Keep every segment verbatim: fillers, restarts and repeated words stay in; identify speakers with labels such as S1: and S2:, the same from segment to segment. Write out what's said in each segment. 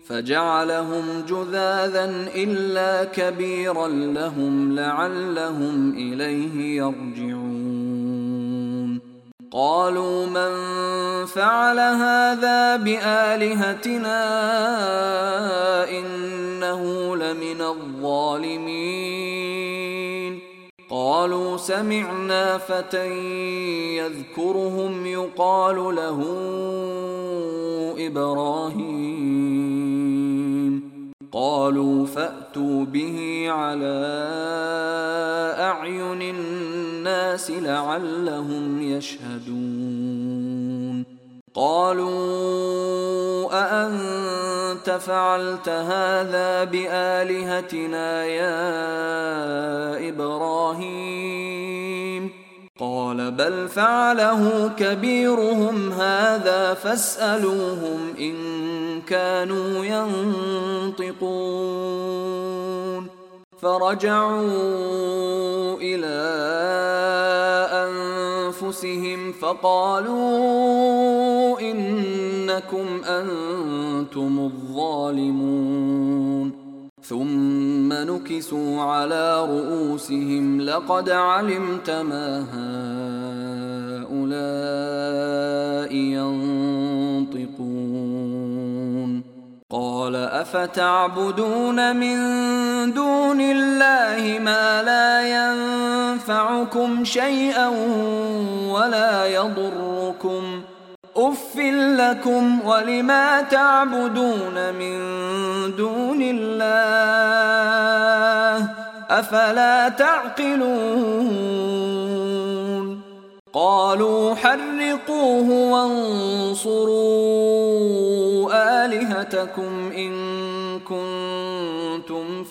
S1: فجعلهم جذاذا إلا كبيرا لهم لعلهم إليه يرجعون. قالوا من فعل هذا بآلهتنا إنه لمن الظالمين. قالوا سمعنا فتى يذكرهم يقال له إبراهيم. قالوا فأتوا به على أعين الناس لعلهم يشهدون. قالوا أأنت فعلت هذا بآلهتنا يا إبراهيم؟ قال بل فعله كبيرهم هذا فاسألوهم إن كانوا ينطقون. فرجعوا إلى أنفسهم فقالوا إنكم أنتم الظالمون. ثم نكسوا على رؤوسهم لقد علمت ما هؤلاء ينطقون. قال أفتعبدون من دون الله ما لا ينفعكم شيئا ولا يضركم أف لكم ولما تعبدون من دون الله أفلا تعقلون. قالوا حرقوه وانصروا آلهتكم إن كنتم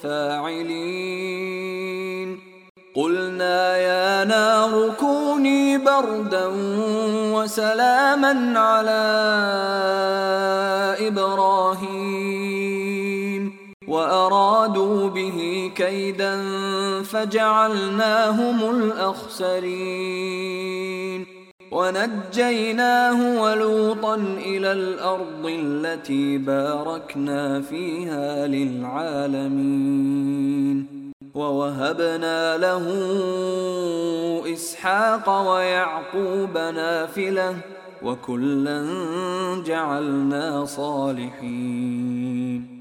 S1: فاعلين. قلنا يا نار كوني بردا وسلاما على إبراهيم وأرادوا به كيدا فجعلناهم الأخسرين. ونجيناه ولوطا إلى الأرض التي باركنا فيها للعالمين. ووهبنا له إسحاق ويعقوب نافلة وكلا جعلنا صالحين.